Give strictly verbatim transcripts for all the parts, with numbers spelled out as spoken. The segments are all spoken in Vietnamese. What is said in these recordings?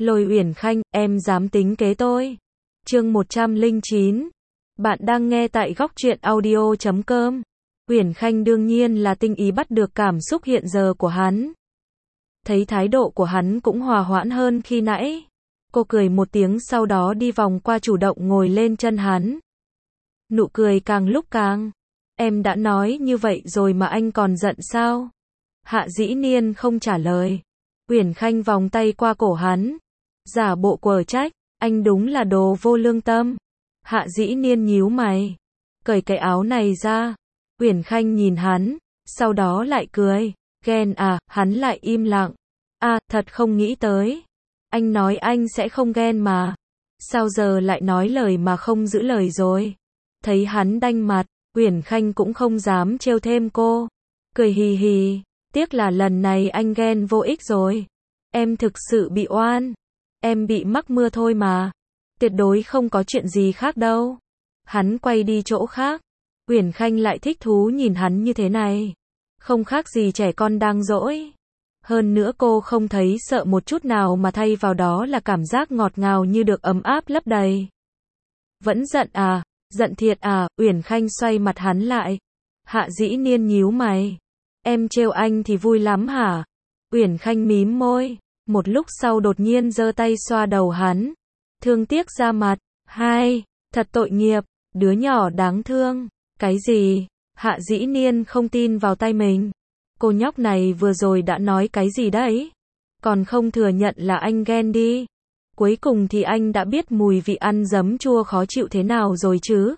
Lôi Uyển Khanh, em dám tính kế tôi. Chương một trăm lẻ chín. Bạn đang nghe tại góc truyện audio chấm com. Uyển Khanh đương nhiên là tinh ý bắt được cảm xúc hiện giờ của hắn. Thấy thái độ của hắn cũng hòa hoãn hơn khi nãy. Cô cười một tiếng sau đó đi vòng qua chủ động ngồi lên chân hắn. Nụ cười càng lúc càng. Em đã nói như vậy rồi mà anh còn giận sao? Hạ Dĩ Niên không trả lời. Uyển Khanh vòng tay qua cổ hắn. Giả bộ quở trách, anh đúng là đồ vô lương tâm. Hạ Dĩ Niên nhíu mày. Cởi cái áo này ra. Uyển Khanh nhìn hắn, sau đó lại cười. Ghen à, hắn lại im lặng. À, thật không nghĩ tới. Anh nói anh sẽ không ghen mà. Sao giờ lại nói lời mà không giữ lời rồi? Thấy hắn đanh mặt, Uyển Khanh cũng không dám trêu thêm cô. Cười hì hì, tiếc là lần này anh ghen vô ích rồi. Em thực sự bị oan. Em bị mắc mưa thôi mà. Tuyệt đối không có chuyện gì khác đâu. Hắn quay đi chỗ khác. Uyển Khanh lại thích thú nhìn hắn như thế này. Không khác gì trẻ con đang dỗi. Hơn nữa cô không thấy sợ một chút nào mà thay vào đó là cảm giác ngọt ngào như được ấm áp lấp đầy. Vẫn giận à? Giận thiệt à? Uyển Khanh xoay mặt hắn lại. Hạ Dĩ Niên nhíu mày. Em trêu anh thì vui lắm hả? Uyển Khanh mím môi. Một lúc sau đột nhiên giơ tay xoa đầu hắn. Thương tiếc ra mặt. Hai, thật tội nghiệp, đứa nhỏ đáng thương. Cái gì? Hạ Dĩ Niên không tin vào tay mình. Cô nhóc này vừa rồi đã nói cái gì đấy? Còn không thừa nhận là anh ghen đi. Cuối cùng thì anh đã biết mùi vị ăn giấm chua khó chịu thế nào rồi chứ?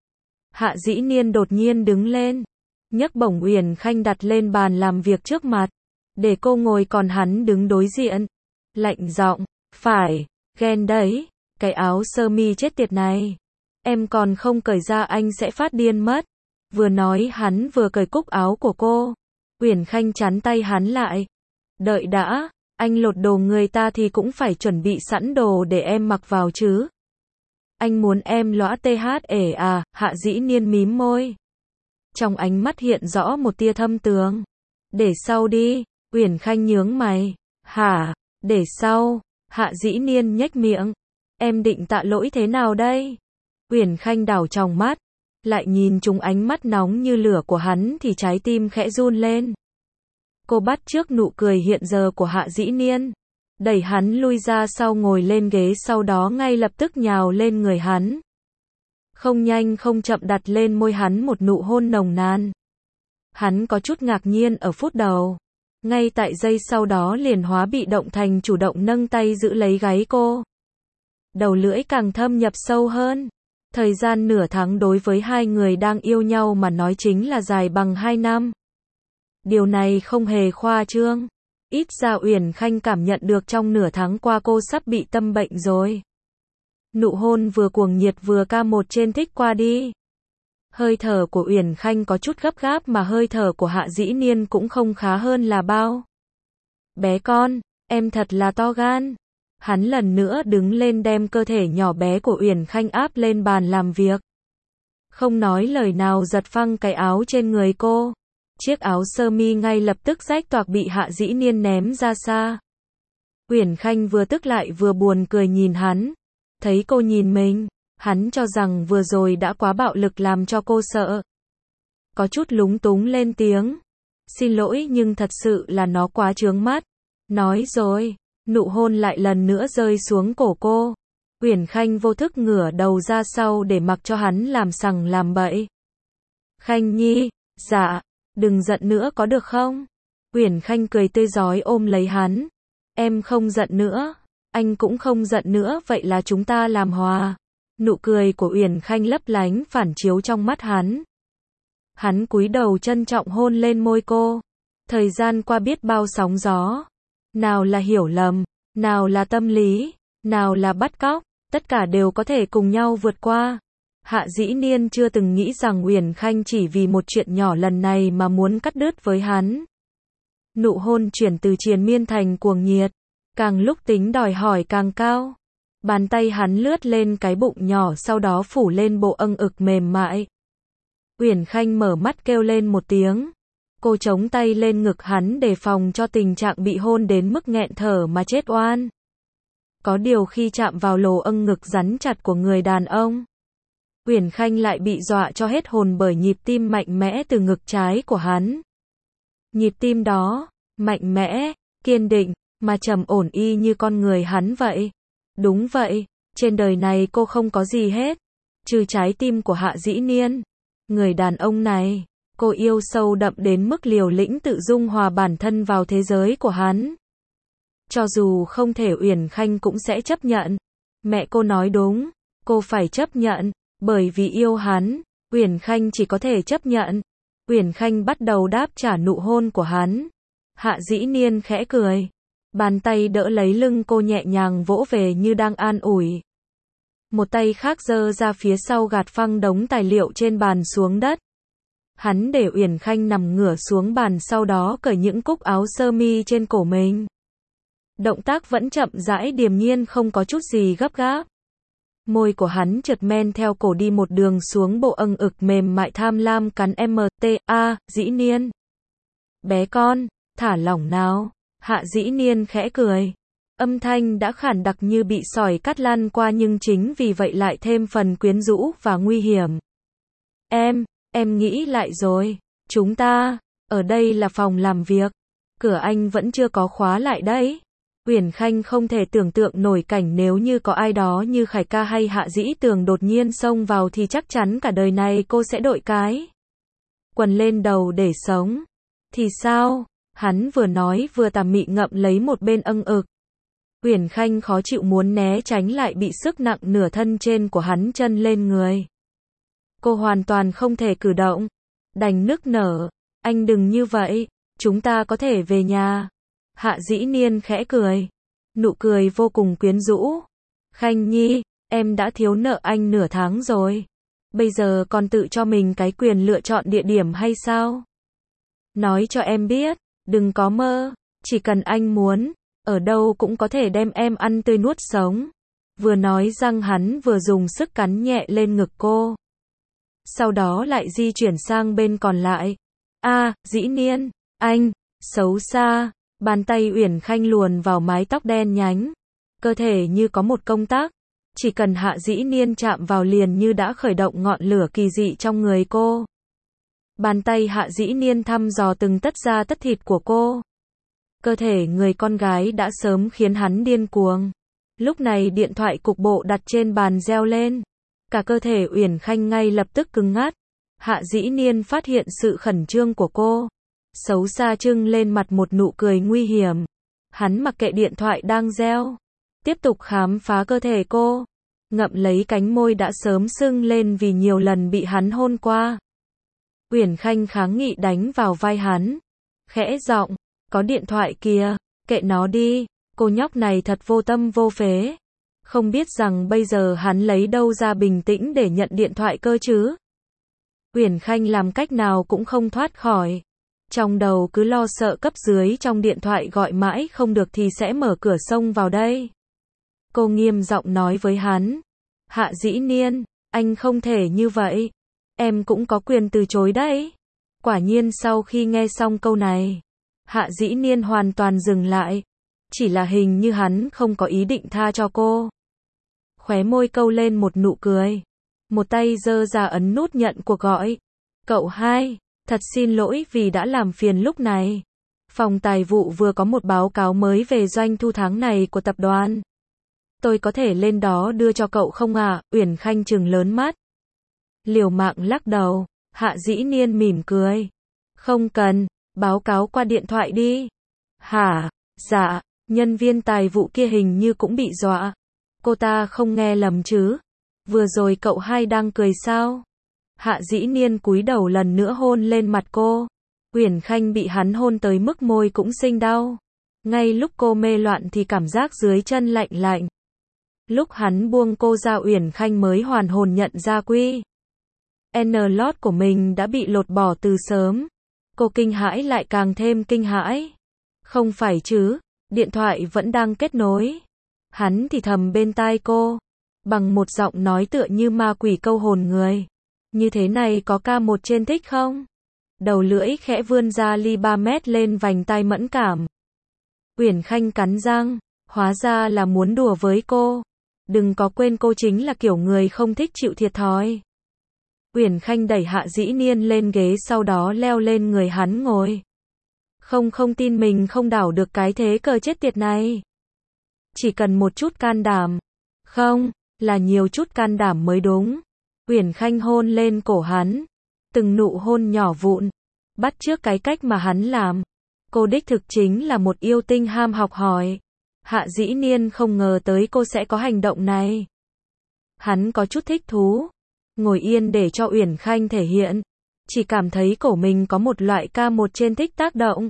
Hạ Dĩ Niên đột nhiên đứng lên. Nhấc bổng Uyển Khanh đặt lên bàn làm việc trước mặt. Để cô ngồi còn hắn đứng đối diện. Lạnh giọng, phải, ghen đấy, cái áo sơ mi chết tiệt này. Em còn không cởi ra anh sẽ phát điên mất. Vừa nói hắn vừa cởi cúc áo của cô. Uyển Khanh chắn tay hắn lại. Đợi đã, anh lột đồ người ta thì cũng phải chuẩn bị sẵn đồ để em mặc vào chứ. Anh muốn em lõa tê hát ể à? Hạ Dĩ Niên mím môi. Trong ánh mắt hiện rõ một tia thâm tường. Để sau đi. Uyển Khanh nhướng mày. Hả? Để sau. Hạ Dĩ Niên nhếch miệng. Em định tạ lỗi thế nào đây? Uyển Khanh đảo tròng mắt. Lại nhìn trúng ánh mắt nóng như lửa của hắn thì trái tim khẽ run lên. Cô bắt chước nụ cười hiện giờ của Hạ Dĩ Niên. Đẩy hắn lui ra sau ngồi lên ghế sau đó ngay lập tức nhào lên người hắn. Không nhanh không chậm đặt lên môi hắn một nụ hôn nồng nàn. Hắn có chút ngạc nhiên ở phút đầu. Ngay tại giây sau đó liền hóa bị động thành chủ động nâng tay giữ lấy gáy cô. Đầu lưỡi càng thâm nhập sâu hơn. Thời gian nửa tháng đối với hai người đang yêu nhau mà nói chính là dài bằng hai năm. Điều này không hề khoa trương. Ít ra Uyển Khanh cảm nhận được trong nửa tháng qua cô sắp bị tâm bệnh rồi. Nụ hôn vừa cuồng nhiệt vừa ca một trên thích qua đi. Hơi thở của Uyển Khanh có chút gấp gáp mà hơi thở của Hạ Dĩ Niên cũng không khá hơn là bao. Bé con, em thật là to gan. Hắn lần nữa đứng lên đem cơ thể nhỏ bé của Uyển Khanh áp lên bàn làm việc. Không nói lời nào giật phăng cái áo trên người cô. Chiếc áo sơ mi ngay lập tức rách toạc bị Hạ Dĩ Niên ném ra xa. Uyển Khanh vừa tức lại vừa buồn cười nhìn hắn. Thấy cô nhìn mình, hắn cho rằng vừa rồi đã quá bạo lực làm cho cô sợ. Có chút lúng túng lên tiếng. Xin lỗi nhưng thật sự là nó quá chướng mắt. Nói rồi, nụ hôn lại lần nữa rơi xuống cổ cô. Uyển Khanh vô thức ngửa đầu ra sau để mặc cho hắn làm sằng làm bậy. Khanh Nhi, dạ, đừng giận nữa có được không? Uyển Khanh cười tươi rói ôm lấy hắn. Em không giận nữa, anh cũng không giận nữa, vậy là chúng ta làm hòa. Nụ cười của Uyển Khanh lấp lánh phản chiếu trong mắt hắn. Hắn cúi đầu trân trọng hôn lên môi cô. Thời gian qua biết bao sóng gió. Nào là hiểu lầm, nào là tâm lý, nào là bắt cóc, tất cả đều có thể cùng nhau vượt qua. Hạ Dĩ Niên chưa từng nghĩ rằng Uyển Khanh chỉ vì một chuyện nhỏ lần này mà muốn cắt đứt với hắn. Nụ hôn chuyển từ triền miên thành cuồng nhiệt, càng lúc tính đòi hỏi càng cao. Bàn tay hắn lướt lên cái bụng nhỏ sau đó phủ lên bộ âng ực mềm mại. Uyển Khanh mở mắt kêu lên một tiếng. Cô chống tay lên ngực hắn đề phòng cho tình trạng bị hôn đến mức nghẹn thở mà chết oan. Có điều khi chạm vào lồ âng ngực rắn chặt của người đàn ông, Uyển Khanh lại bị dọa cho hết hồn bởi nhịp tim mạnh mẽ từ ngực trái của hắn. Nhịp tim đó, mạnh mẽ, kiên định, mà trầm ổn y như con người hắn vậy. Đúng vậy, trên đời này cô không có gì hết, trừ trái tim của Hạ Dĩ Niên. Người đàn ông này, cô yêu sâu đậm đến mức liều lĩnh tự dung hòa bản thân vào thế giới của hắn. Cho dù không thể, Uyển Khanh cũng sẽ chấp nhận. Mẹ cô nói đúng, cô phải chấp nhận, bởi vì yêu hắn, Uyển Khanh chỉ có thể chấp nhận. Uyển Khanh bắt đầu đáp trả nụ hôn của hắn. Hạ Dĩ Niên khẽ cười, bàn tay đỡ lấy lưng cô nhẹ nhàng vỗ về như đang an ủi. Một tay khác giơ ra phía sau gạt phăng đống tài liệu trên bàn xuống đất. Hắn để Uyển Khanh nằm ngửa xuống bàn, sau đó cởi những cúc áo sơ mi trên cổ mình. Động tác vẫn chậm rãi điềm nhiên, không có chút gì gấp gáp. Môi của hắn trượt men theo cổ đi một đường xuống bộ âng ực mềm mại tham lam cắn em tê a. Dĩ Niên, bé con, thả lỏng nào. Hạ Dĩ Niên khẽ cười. Âm thanh đã khản đặc như bị sỏi cắt lan qua, nhưng chính vì vậy lại thêm phần quyến rũ và nguy hiểm. Em, em nghĩ lại rồi. Chúng ta, ở đây là phòng làm việc. Cửa anh vẫn chưa có khóa lại đấy. Uyển Khanh không thể tưởng tượng nổi cảnh nếu như có ai đó như Khải ca hay Hạ Dĩ Tường đột nhiên xông vào thì chắc chắn cả đời này cô sẽ đội cái quần lên đầu để sống. Thì sao? Hắn vừa nói vừa tà mị ngậm lấy một bên âng ực. Uyển Khanh khó chịu muốn né tránh, lại bị sức nặng nửa thân trên của hắn chân lên người. Cô hoàn toàn không thể cử động, đành nức nở. Anh đừng như vậy, chúng ta có thể về nhà. Hạ Dĩ Niên khẽ cười, nụ cười vô cùng quyến rũ. Khanh nhi, em đã thiếu nợ anh nửa tháng rồi. Bây giờ còn tự cho mình cái quyền lựa chọn địa điểm hay sao? Nói cho em biết, đừng có mơ, chỉ cần anh muốn, ở đâu cũng có thể đem em ăn tươi nuốt sống. Vừa nói răng hắn vừa dùng sức cắn nhẹ lên ngực cô. Sau đó lại di chuyển sang bên còn lại. A, Dĩ Niên, anh, xấu xa. Bàn tay Uyển Khanh luồn vào mái tóc đen nhánh. Cơ thể như có một công tắc. Chỉ cần Hạ Dĩ Niên chạm vào liền như đã khởi động ngọn lửa kỳ dị trong người cô. Bàn tay Hạ Dĩ Niên thăm dò từng tấc da tất thịt của cô. Cơ thể người con gái đã sớm khiến hắn điên cuồng. Lúc này điện thoại cục bộ đặt trên bàn reo lên. Cả cơ thể Uyển Khanh ngay lập tức cứng ngắt. Hạ Dĩ Niên phát hiện sự khẩn trương của cô. Xấu xa trưng lên mặt một nụ cười nguy hiểm. Hắn mặc kệ điện thoại đang reo, tiếp tục khám phá cơ thể cô, ngậm lấy cánh môi đã sớm sưng lên vì nhiều lần bị hắn hôn qua. Uyển Khanh kháng nghị đánh vào vai hắn, khẽ giọng, có điện thoại kìa, kệ nó đi, cô nhóc này thật vô tâm vô phế. Không biết rằng bây giờ hắn lấy đâu ra bình tĩnh để nhận điện thoại cơ chứ. Uyển Khanh làm cách nào cũng không thoát khỏi. Trong đầu cứ lo sợ cấp dưới trong điện thoại gọi mãi không được thì sẽ mở cửa xông vào đây. Cô nghiêm giọng nói với hắn. Hạ Dĩ Niên, anh không thể như vậy. Em cũng có quyền từ chối đấy. Quả nhiên sau khi nghe xong câu này, Hạ Dĩ Niên hoàn toàn dừng lại. Chỉ là hình như hắn không có ý định tha cho cô. Khóe môi câu lên một nụ cười. Một tay giơ ra ấn nút nhận cuộc gọi. Cậu hai. Thật xin lỗi vì đã làm phiền lúc này. Phòng tài vụ vừa có một báo cáo mới về doanh thu tháng này của tập đoàn. Tôi có thể lên đó đưa cho cậu không ạ? À? Uyển Khanh trừng lớn mắt. Liều mạng lắc đầu. Hạ Dĩ Niên mỉm cười. Không cần, báo cáo qua điện thoại đi. Hả? Dạ, nhân viên tài vụ kia hình như cũng bị dọa. Cô ta không nghe lầm chứ? Vừa rồi cậu hai đang cười sao? Hạ Dĩ Niên cúi đầu lần nữa hôn lên mặt cô. Uyển Khanh bị hắn hôn tới mức môi cũng sinh đau. Ngay lúc cô mê loạn thì cảm giác dưới chân lạnh lạnh. Lúc hắn buông cô ra, Uyển Khanh mới hoàn hồn nhận ra quy N-lót của mình đã bị lột bỏ từ sớm. Cô kinh hãi lại càng thêm kinh hãi. Không phải chứ, điện thoại vẫn đang kết nối. Hắn thì thầm bên tai cô, bằng một giọng nói tựa như ma quỷ câu hồn người. Như thế này có ca một trên thích không? Đầu lưỡi khẽ vươn ra ly ba mét lên vành tai mẫn cảm. Uyển Khanh cắn răng, Hóa ra là muốn đùa với cô. Đừng có quên cô chính là kiểu người không thích chịu thiệt thòi. Uyển Khanh đẩy Hạ Dĩ Niên lên ghế sau đó leo lên người hắn ngồi. Không không tin mình không đảo được cái thế cờ chết tiệt này. Chỉ cần một chút can đảm. Không, là nhiều chút can đảm mới đúng. Uyển Khanh hôn lên cổ hắn. Từng nụ hôn nhỏ vụn. Bắt chước cái cách mà hắn làm. Cô đích thực chính là một yêu tinh ham học hỏi. Hạ Dĩ Niên không ngờ tới cô sẽ có hành động này. Hắn có chút thích thú. Ngồi yên để cho Uyển Khanh thể hiện. Chỉ cảm thấy cổ mình có một loại ca một trên thích tác động.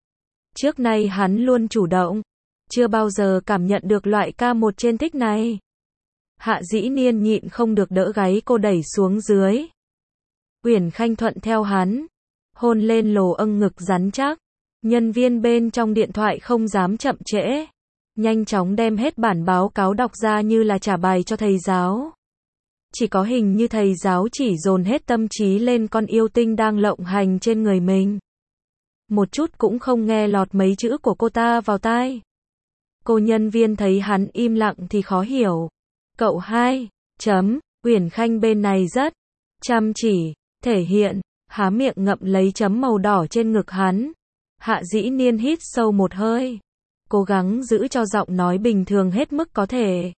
Trước nay hắn luôn chủ động. Chưa bao giờ cảm nhận được loại ca một trên thích này. Hạ Dĩ Niên nhịn không được đỡ gáy cô đẩy xuống dưới. Uyển Khanh thuận theo hắn. Hôn lên lồ âng ngực rắn chắc. Nhân viên bên trong điện thoại không dám chậm trễ. Nhanh chóng đem hết bản báo cáo đọc ra như là trả bài cho thầy giáo. Chỉ có hình như thầy giáo chỉ dồn hết tâm trí lên con yêu tinh đang lộng hành trên người mình. Một chút cũng không nghe lọt mấy chữ của cô ta vào tai. Cô nhân viên thấy hắn im lặng thì khó hiểu. Cậu hai, chấm, Uyển Khanh bên này rất chăm chỉ, thể hiện, há miệng ngậm lấy chấm màu đỏ trên ngực hắn. Hạ Dĩ Niên hít sâu một hơi. Cố gắng giữ cho giọng nói bình thường hết mức có thể.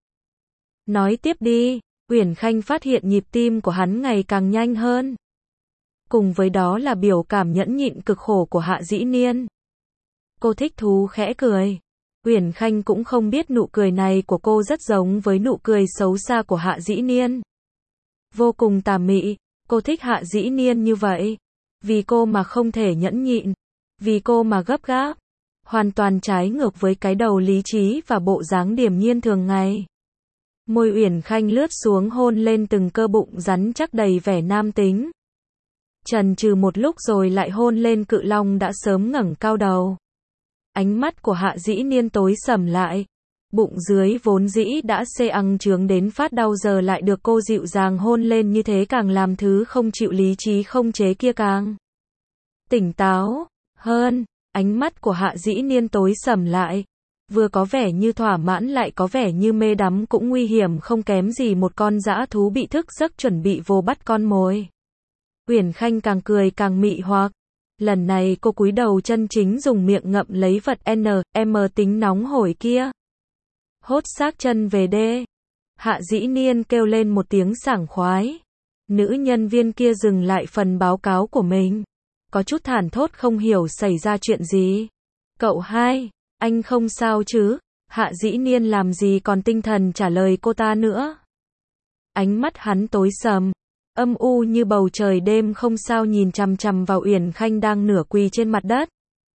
Nói tiếp đi. Uyển Khanh phát hiện nhịp tim của hắn ngày càng nhanh hơn. Cùng với đó là biểu cảm nhẫn nhịn cực khổ của Hạ Dĩ Niên. Cô thích thú khẽ cười. Uyển Khanh cũng không biết nụ cười này của cô rất giống với nụ cười xấu xa của Hạ Dĩ Niên. Vô cùng tà mị. Cô thích Hạ Dĩ Niên như vậy. Vì cô mà không thể nhẫn nhịn. Vì cô mà gấp gáp. Hoàn toàn trái ngược với cái đầu lý trí và bộ dáng điềm nhiên thường ngày. Môi Uyển Khanh lướt xuống hôn lên từng cơ bụng rắn chắc đầy vẻ nam tính. Chần chừ một lúc rồi lại hôn lên cự long đã sớm ngẩng cao đầu. Ánh mắt của Hạ Dĩ Niên tối sầm lại. Bụng dưới vốn dĩ đã xê ăng trướng đến phát đau giờ lại được cô dịu dàng hôn lên như thế càng làm thứ không chịu lý trí không chế kia càng tỉnh táo hơn. Ánh mắt của Hạ Dĩ Niên tối sầm lại. Vừa có vẻ như thỏa mãn lại có vẻ như mê đắm cũng nguy hiểm không kém gì một con dã thú bị thức giấc chuẩn bị vồ bắt con mồi. Uyển Khanh càng cười càng mị hoặc. Lần này cô cúi đầu chân chính dùng miệng ngậm lấy vật N, M tính nóng hổi kia. Hốt xác chân về đê. Hạ Dĩ Niên kêu lên một tiếng sảng khoái. Nữ nhân viên kia dừng lại phần báo cáo của mình. Có chút thảng thốt không hiểu xảy ra chuyện gì. Cậu hai, anh không sao chứ? Hạ Dĩ Niên làm gì còn tinh thần trả lời cô ta nữa. Ánh mắt hắn tối sầm, âm u như bầu trời đêm không sao nhìn chằm chằm vào Uyển Khanh đang nửa quỳ trên mặt đất.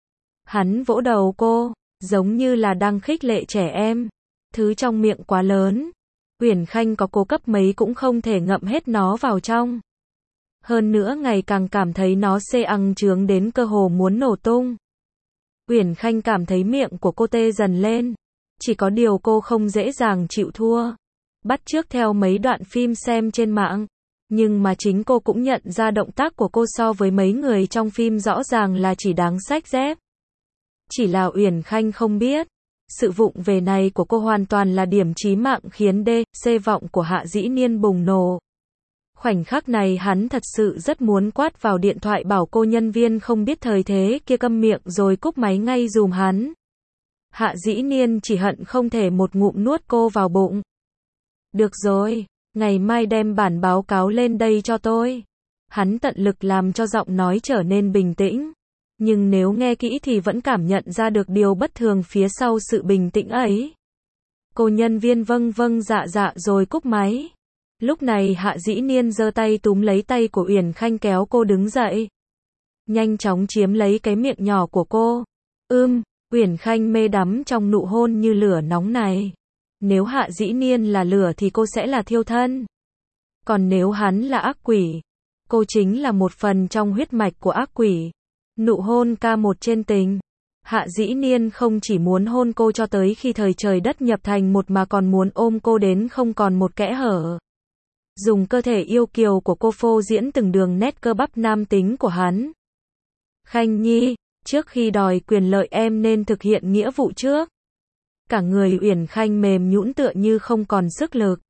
Hắn vỗ đầu cô, giống như là đang khích lệ trẻ em. Thứ trong miệng quá lớn. Uyển Khanh có cố cấp mấy cũng không thể ngậm hết nó vào trong. Hơn nữa ngày càng cảm thấy nó xê ăng trướng đến cơ hồ muốn nổ tung. Uyển Khanh cảm thấy miệng của cô tê dần lên. Chỉ có điều cô không dễ dàng chịu thua. Bắt chước theo mấy đoạn phim xem trên mạng. Nhưng mà chính cô cũng nhận ra động tác của cô so với mấy người trong phim rõ ràng là chỉ đáng xách dép. Chỉ là Uyển Khanh không biết. Sự vụng về này của cô hoàn toàn là điểm chí mạng khiến đê, xê vọng của Hạ Dĩ Niên bùng nổ. Khoảnh khắc này hắn thật sự rất muốn quát vào điện thoại bảo cô nhân viên không biết thời thế kia câm miệng rồi cúp máy ngay dùm hắn. Hạ Dĩ Niên chỉ hận không thể một ngụm nuốt cô vào bụng. Được rồi, ngày mai đem bản báo cáo lên đây cho tôi. Hắn tận lực làm cho giọng nói trở nên bình tĩnh. Nhưng nếu nghe kỹ thì vẫn cảm nhận ra được điều bất thường phía sau sự bình tĩnh ấy. Cô nhân viên vâng vâng dạ dạ rồi cúp máy. Lúc này Hạ Dĩ Niên giơ tay túm lấy tay của Uyển Khanh kéo cô đứng dậy. Nhanh chóng chiếm lấy cái miệng nhỏ của cô. Ưm, Uyển Khanh mê đắm trong nụ hôn như lửa nóng này. Nếu Hạ Dĩ Niên là lửa thì cô sẽ là thiêu thân. Còn nếu hắn là ác quỷ, cô chính là một phần trong huyết mạch của ác quỷ. Nụ hôn ca một trên tình. Hạ Dĩ Niên không chỉ muốn hôn cô cho tới khi thời trời đất nhập thành một mà còn muốn ôm cô đến không còn một kẽ hở. Dùng cơ thể yêu kiều của cô phô diễn từng đường nét cơ bắp nam tính của hắn. Khanh Nhi, trước khi đòi quyền lợi em nên thực hiện nghĩa vụ trước. Cả người Uyển Khanh mềm nhũn tựa như không còn sức lực.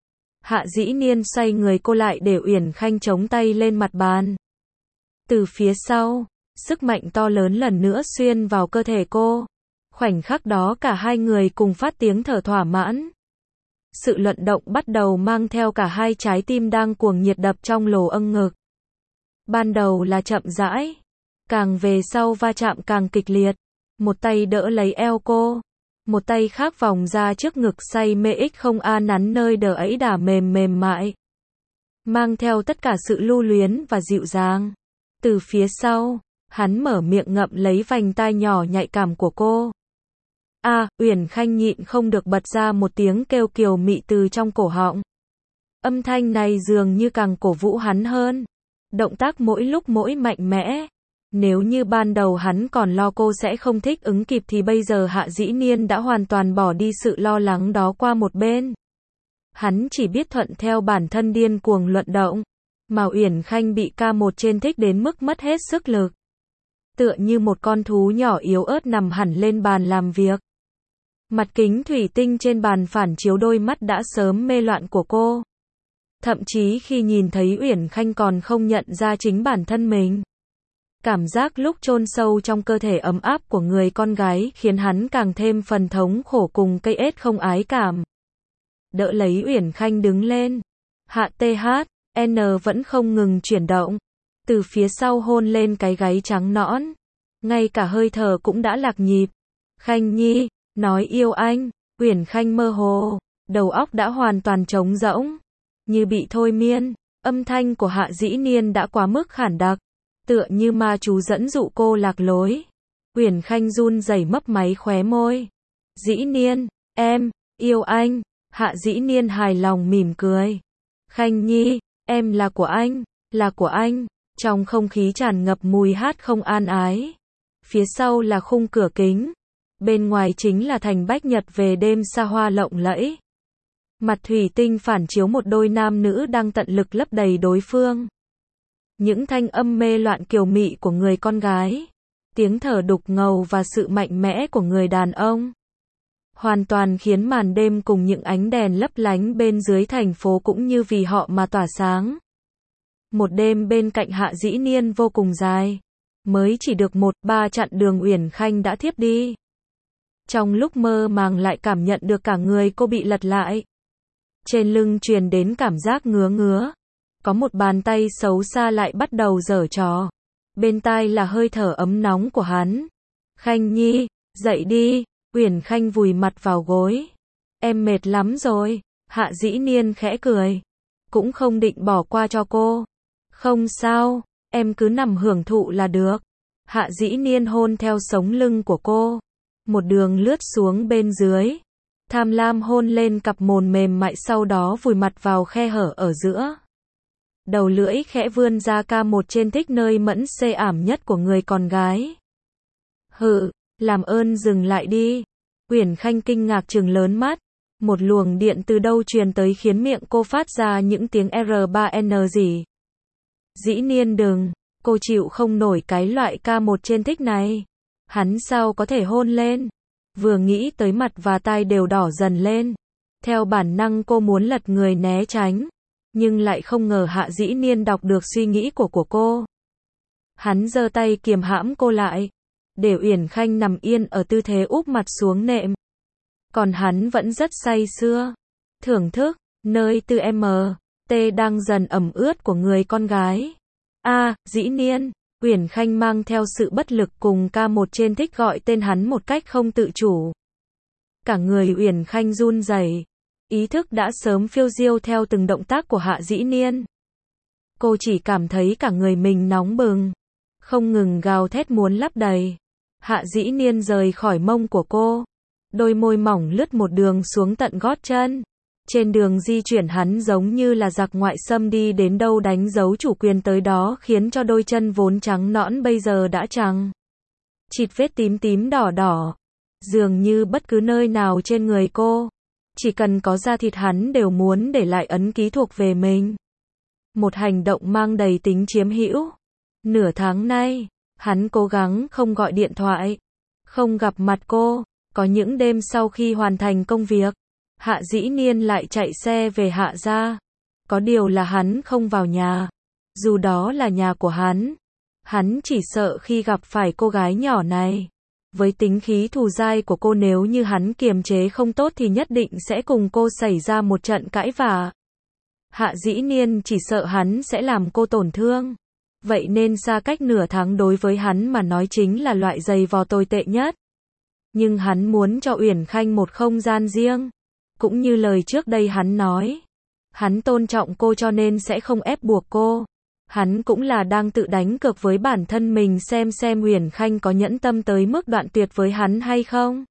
Hạ Dĩ Niên xoay người cô lại để Uyển Khanh chống tay lên mặt bàn. Từ phía sau, sức mạnh to lớn lần nữa xuyên vào cơ thể cô. Khoảnh khắc đó cả hai người cùng phát tiếng thở thỏa mãn. Sự luận động bắt đầu mang theo cả hai trái tim đang cuồng nhiệt đập trong lỗ âng ngực. Ban đầu là chậm rãi, càng về sau va chạm càng kịch liệt. Một tay đỡ lấy eo cô, một tay khác vòng ra trước ngực say mê ích không a nắn nơi đờ ấy đà mềm mềm mại. Mang theo tất cả sự lưu luyến và dịu dàng. Từ phía sau, hắn mở miệng ngậm lấy vành tai nhỏ nhạy cảm của cô. A, Uyển Khanh nhịn không được bật ra một tiếng kêu kiều mị từ trong cổ họng. Âm thanh này dường như càng cổ vũ hắn hơn. Động tác mỗi lúc mỗi mạnh mẽ. Nếu như ban đầu hắn còn lo cô sẽ không thích ứng kịp thì bây giờ Hạ Dĩ Niên đã hoàn toàn bỏ đi sự lo lắng đó qua một bên. Hắn chỉ biết thuận theo bản thân điên cuồng luận động. Mà Uyển Khanh bị ca một trên thích đến mức mất hết sức lực. Tựa như một con thú nhỏ yếu ớt nằm hẳn lên bàn làm việc. Mặt kính thủy tinh trên bàn phản chiếu đôi mắt đã sớm mê loạn của cô. Thậm chí khi nhìn thấy Uyển Khanh còn không nhận ra chính bản thân mình. Cảm giác lúc chôn sâu trong cơ thể ấm áp của người con gái khiến hắn càng thêm phần thống khổ cùng cây ết không ái cảm. Đỡ lấy Uyển Khanh đứng lên. Hạ tê hát, en vẫn không ngừng chuyển động. Từ phía sau hôn lên cái gáy trắng nõn. Ngay cả hơi thở cũng đã lạc nhịp. Khanh Nhi, nói yêu anh. Uyển Khanh mơ hồ, đầu óc đã hoàn toàn trống rỗng. Như bị thôi miên, âm thanh của Hạ Dĩ Niên đã quá mức khản đặc. Tựa như ma chú dẫn dụ cô lạc lối. Uyển Khanh run rẩy mấp máy khóe môi. Dĩ Niên, em, yêu anh. Hạ Dĩ Niên hài lòng mỉm cười. Khanh Nhi, em là của anh, là của anh. Trong không khí tràn ngập mùi hát không an ái. Phía sau là khung cửa kính. Bên ngoài chính là thành Bách Nhật về đêm xa hoa lộng lẫy. Mặt thủy tinh phản chiếu một đôi nam nữ đang tận lực lấp đầy đối phương. Những thanh âm mê loạn kiều mị của người con gái. Tiếng thở đục ngầu và sự mạnh mẽ của người đàn ông. Hoàn toàn khiến màn đêm cùng những ánh đèn lấp lánh bên dưới thành phố cũng như vì họ mà tỏa sáng. Một đêm bên cạnh Hạ Dĩ Niên vô cùng dài. Mới chỉ được một ba chặng đường Uyển Khanh đã thiếp đi. Trong lúc mơ màng lại cảm nhận được cả người cô bị lật lại. Trên lưng truyền đến cảm giác ngứa ngứa. Có một bàn tay xấu xa lại bắt đầu giở trò. Bên tai là hơi thở ấm nóng của hắn. Khanh Nhi, dậy đi. Uyển Khanh vùi mặt vào gối. Em mệt lắm rồi. Hạ Dĩ Niên khẽ cười. Cũng không định bỏ qua cho cô. Không sao, em cứ nằm hưởng thụ là được. Hạ Dĩ Niên hôn theo sống lưng của cô. Một đường lướt xuống bên dưới. Tham lam hôn lên cặp mồn mềm mại sau đó vùi mặt vào khe hở ở giữa. Đầu lưỡi khẽ vươn ra ca một trên thích nơi mẫn xê ảm nhất của người con gái. Hự, làm ơn dừng lại đi. Uyển Khanh kinh ngạc trừng lớn mắt. Một luồng điện từ đâu truyền tới khiến miệng cô phát ra những tiếng R ba N gì. Dĩ Niên đừng, cô chịu không nổi cái loại ca một trên thích này. Hắn sao có thể hôn lên. Vừa nghĩ tới mặt và tai đều đỏ dần lên. Theo bản năng cô muốn lật người né tránh. Nhưng lại không ngờ Hạ Dĩ Niên đọc được suy nghĩ của của cô. Hắn giơ tay kiềm hãm cô lại. Để Uyển Khanh nằm yên ở tư thế úp mặt xuống nệm. Còn hắn vẫn rất say sưa. Thưởng thức, nơi tư M, T đang dần ẩm ướt của người con gái. A, Dĩ Niên. Uyển Khanh mang theo sự bất lực cùng ca một trên thích gọi tên hắn một cách không tự chủ. Cả người Uyển Khanh run rẩy. Ý thức đã sớm phiêu diêu theo từng động tác của Hạ Dĩ Niên. Cô chỉ cảm thấy cả người mình nóng bừng. Không ngừng gào thét muốn lấp đầy. Hạ Dĩ Niên rời khỏi mông của cô. Đôi môi mỏng lướt một đường xuống tận gót chân. Trên đường di chuyển hắn giống như là giặc ngoại xâm đi đến đâu đánh dấu chủ quyền tới đó khiến cho đôi chân vốn trắng nõn bây giờ đã trắng. Chịt vết tím tím đỏ đỏ. Dường như bất cứ nơi nào trên người cô. Chỉ cần có da thịt hắn đều muốn để lại ấn ký thuộc về mình. Một hành động mang đầy tính chiếm hữu. Nửa tháng nay, hắn cố gắng không gọi điện thoại. Không gặp mặt cô. Có những đêm sau khi hoàn thành công việc, Hạ Dĩ Niên lại chạy xe về Hạ gia. Có điều là hắn không vào nhà. Dù đó là nhà của hắn, hắn chỉ sợ khi gặp phải cô gái nhỏ này. Với tính khí thù dai của cô, nếu như hắn kiềm chế không tốt thì nhất định sẽ cùng cô xảy ra một trận cãi vã. Hạ Dĩ Niên chỉ sợ hắn sẽ làm cô tổn thương. Vậy nên xa cách nửa tháng đối với hắn mà nói chính là loại giày vò tồi tệ nhất. Nhưng hắn muốn cho Uyển Khanh một không gian riêng. Cũng như lời trước đây hắn nói. Hắn tôn trọng cô cho nên sẽ không ép buộc cô. Hắn cũng là đang tự đánh cược với bản thân mình xem xem Uyển Khanh có nhẫn tâm tới mức đoạn tuyệt với hắn hay không.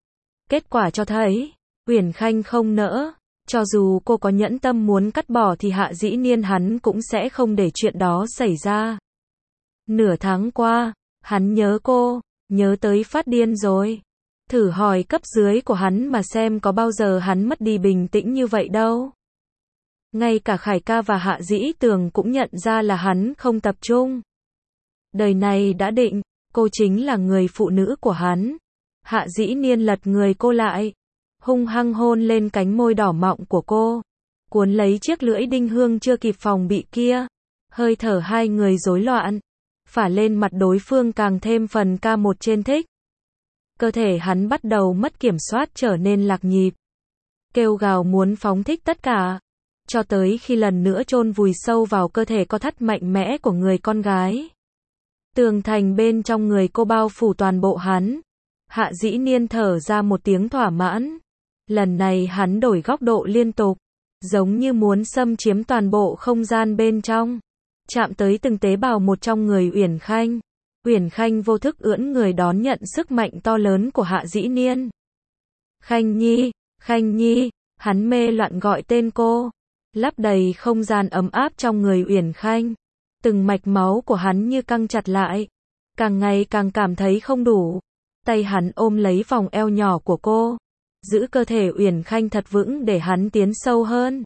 Kết quả cho thấy, Uyển Khanh không nỡ. Cho dù cô có nhẫn tâm muốn cắt bỏ thì Hạ Dĩ Niên hắn cũng sẽ không để chuyện đó xảy ra. Nửa tháng qua, hắn nhớ cô, nhớ tới phát điên rồi. Thử hỏi cấp dưới của hắn mà xem có bao giờ hắn mất đi bình tĩnh như vậy đâu. Ngay cả Khải ca và Hạ Dĩ Tường cũng nhận ra là hắn không tập trung. Đời này đã định, cô chính là người phụ nữ của hắn. Hạ Dĩ Niên lật người cô lại, hung hăng hôn lên cánh môi đỏ mọng của cô, cuốn lấy chiếc lưỡi đinh hương chưa kịp phòng bị kia. Hơi thở hai người rối loạn, phả lên mặt đối phương càng thêm phần ca một trên thích. Cơ thể hắn bắt đầu mất kiểm soát trở nên lạc nhịp, kêu gào muốn phóng thích tất cả, cho tới khi lần nữa chôn vùi sâu vào cơ thể co thắt mạnh mẽ của người con gái. Tường thành bên trong người cô bao phủ toàn bộ hắn. Hạ Dĩ Niên thở ra một tiếng thỏa mãn. Lần này hắn đổi góc độ liên tục, giống như muốn xâm chiếm toàn bộ không gian bên trong, chạm tới từng tế bào một trong người Uyển Khanh. Uyển Khanh vô thức ưỡn người đón nhận sức mạnh to lớn của Hạ Dĩ Niên. Khanh Nhi, Khanh Nhi, hắn mê loạn gọi tên cô, lấp đầy không gian ấm áp trong người Uyển Khanh. Từng mạch máu của hắn như căng chặt lại, càng ngày càng cảm thấy không đủ. Tay hắn ôm lấy vòng eo nhỏ của cô, giữ cơ thể Uyển Khanh thật vững để hắn tiến sâu hơn.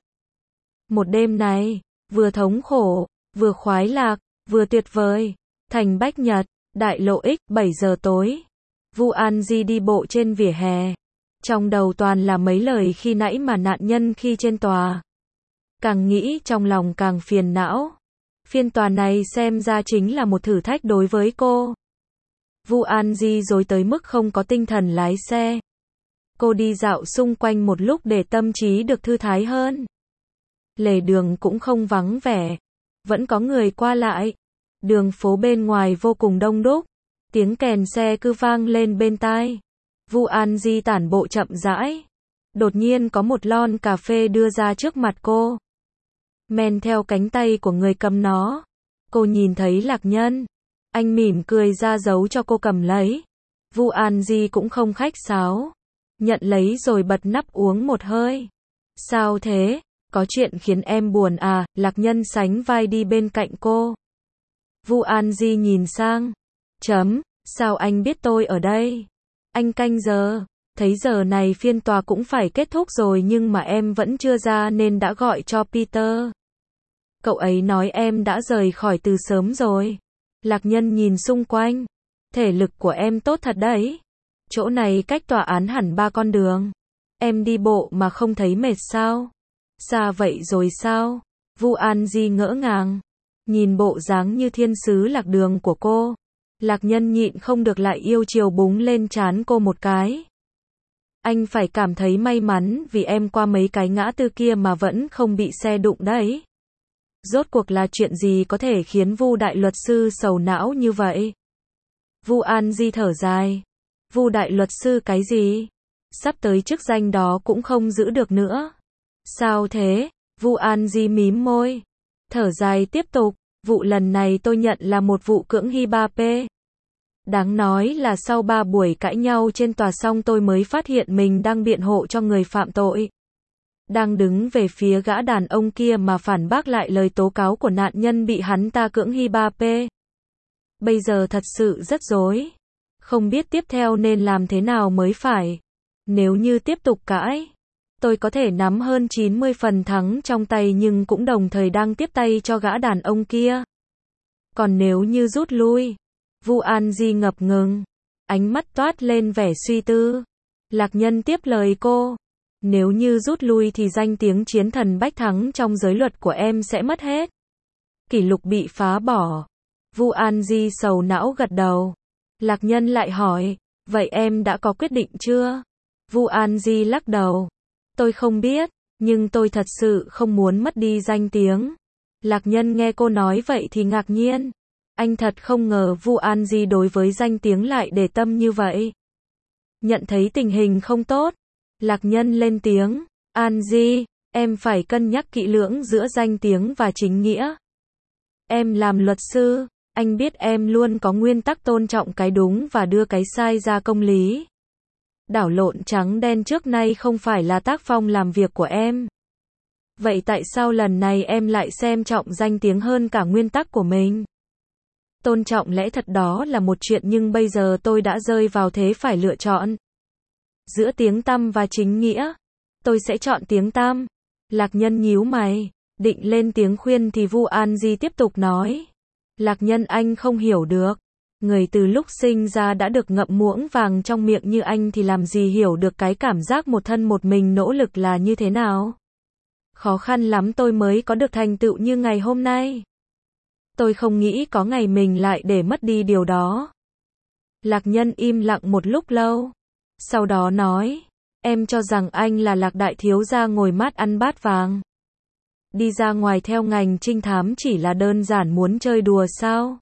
Một đêm này, vừa thống khổ, vừa khoái lạc, vừa tuyệt vời. Thành Bách Nhật, đại lộ X, bảy giờ tối. Vu An Di đi bộ trên vỉa hè. Trong đầu toàn là mấy lời khi nãy mà nạn nhân khi trên tòa. Càng nghĩ trong lòng càng phiền não. Phiên tòa này xem ra chính là một thử thách đối với cô. Vu An Di rối tới mức không có tinh thần lái xe. Cô đi dạo xung quanh một lúc để tâm trí được thư thái hơn. Lề đường cũng không vắng vẻ, vẫn có người qua lại. Đường phố bên ngoài vô cùng đông đúc, tiếng kèn xe cứ vang lên bên tai. Vu An Di tản bộ chậm rãi. Đột nhiên có một lon cà phê đưa ra trước mặt cô. Men theo cánh tay của người cầm nó, cô nhìn thấy Lạc Nhân. Anh mỉm cười ra dấu cho cô cầm lấy. Vu An Di cũng không khách sáo, nhận lấy rồi bật nắp uống một hơi. Sao thế? Có chuyện khiến em buồn à? Lạc Nhân sánh vai đi bên cạnh cô. Vu An Di nhìn sang. Chấm, sao anh biết tôi ở đây? Anh canh giờ. Thấy giờ này phiên tòa cũng phải kết thúc rồi nhưng mà em vẫn chưa ra nên đã gọi cho Peter. Cậu ấy nói em đã rời khỏi từ sớm rồi. Lạc Nhân nhìn xung quanh. Thể lực của em tốt thật đấy. Chỗ này cách tòa án hẳn ba con đường. Em đi bộ mà không thấy mệt sao? Xa vậy rồi sao? Vu An Di ngỡ ngàng. Nhìn bộ dáng như thiên sứ lạc đường của cô. Lạc Nhân nhịn không được lại yêu chiều búng lên trán cô một cái. Anh phải cảm thấy may mắn vì em qua mấy cái ngã tư kia mà vẫn không bị xe đụng đấy. Rốt cuộc là chuyện gì có thể khiến Vu đại luật sư sầu não như vậy? Vu An Di thở dài. Vu đại luật sư cái gì? Sắp tới chức danh đó cũng không giữ được nữa. Sao thế? Vu An Di mím môi. Thở dài tiếp tục. Vụ lần này tôi nhận là một vụ cưỡng hi ba p. Đáng nói là sau ba buổi cãi nhau trên tòa xong tôi mới phát hiện mình đang biện hộ cho người phạm tội. Đang đứng về phía gã đàn ông kia mà phản bác lại lời tố cáo của nạn nhân bị hắn ta cưỡng hi ba p. Bây giờ thật sự rất rối. Không biết tiếp theo nên làm thế nào mới phải. Nếu như tiếp tục cãi, tôi có thể nắm hơn chín mươi phần thắng trong tay nhưng cũng đồng thời đang tiếp tay cho gã đàn ông kia. Còn nếu như rút lui, Vu An Di ngập ngừng, ánh mắt toát lên vẻ suy tư. Lạc Nhân tiếp lời cô. Nếu như rút lui thì danh tiếng chiến thần bách thắng trong giới luật của em sẽ mất hết. Kỷ lục bị phá bỏ. Vu An Di sầu não gật đầu. Lạc Nhân lại hỏi, vậy em đã có quyết định chưa? Vu An Di lắc đầu. Tôi không biết, nhưng tôi thật sự không muốn mất đi danh tiếng. Lạc Nhân nghe cô nói vậy thì ngạc nhiên. Anh thật không ngờ Vu An Di đối với danh tiếng lại để tâm như vậy. Nhận thấy tình hình không tốt, Lạc Nhân lên tiếng, An Di, em phải cân nhắc kỹ lưỡng giữa danh tiếng và chính nghĩa. Em làm luật sư, anh biết em luôn có nguyên tắc tôn trọng cái đúng và đưa cái sai ra công lý. Đảo lộn trắng đen trước nay không phải là tác phong làm việc của em. Vậy tại sao lần này em lại xem trọng danh tiếng hơn cả nguyên tắc của mình? Tôn trọng lẽ thật đó là một chuyện nhưng bây giờ tôi đã rơi vào thế phải lựa chọn. Giữa tiếng tăm và chính nghĩa, tôi sẽ chọn tiếng tăm. Lạc Nhân nhíu mày, định lên tiếng khuyên thì Vu An Di tiếp tục nói. Lạc Nhân, anh không hiểu được. Người từ lúc sinh ra đã được ngậm muỗng vàng trong miệng như anh thì làm gì hiểu được cái cảm giác một thân một mình nỗ lực là như thế nào. Khó khăn lắm tôi mới có được thành tựu như ngày hôm nay. Tôi không nghĩ có ngày mình lại để mất đi điều đó. Lạc Nhân im lặng một lúc lâu. Sau đó nói, em cho rằng anh là Lạc đại thiếu gia ngồi mát ăn bát vàng. Đi ra ngoài theo ngành trinh thám chỉ là đơn giản muốn chơi đùa sao?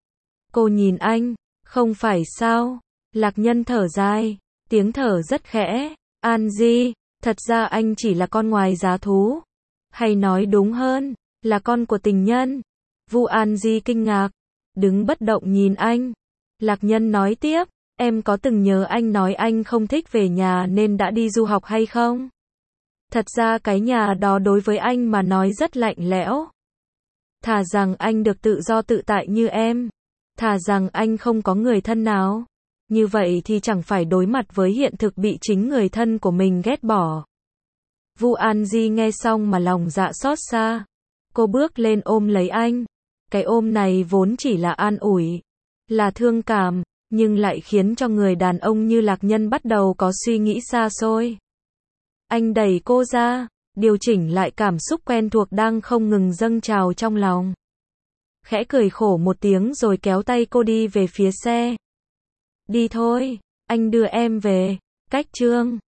Cô nhìn anh, không phải sao? Lạc Nhân thở dài, tiếng thở rất khẽ. An Di, thật ra anh chỉ là con ngoài giá thú. Hay nói đúng hơn, là con của tình nhân. Vu An Di kinh ngạc, đứng bất động nhìn anh. Lạc Nhân nói tiếp, em có từng nhớ anh nói anh không thích về nhà nên đã đi du học hay không? Thật ra cái nhà đó đối với anh mà nói rất lạnh lẽo. Thà rằng anh được tự do tự tại như em. Thà rằng anh không có người thân nào. Như vậy thì chẳng phải đối mặt với hiện thực bị chính người thân của mình ghét bỏ. Vu An Di nghe xong mà lòng dạ xót xa. Cô bước lên ôm lấy anh. Cái ôm này vốn chỉ là an ủi, là thương cảm, nhưng lại khiến cho người đàn ông như Lạc Nhân bắt đầu có suy nghĩ xa xôi. Anh đẩy cô ra, điều chỉnh lại cảm xúc quen thuộc đang không ngừng dâng trào trong lòng. Khẽ cười khổ một tiếng rồi kéo tay cô đi về phía xe. Đi thôi, anh đưa em về. Cách chương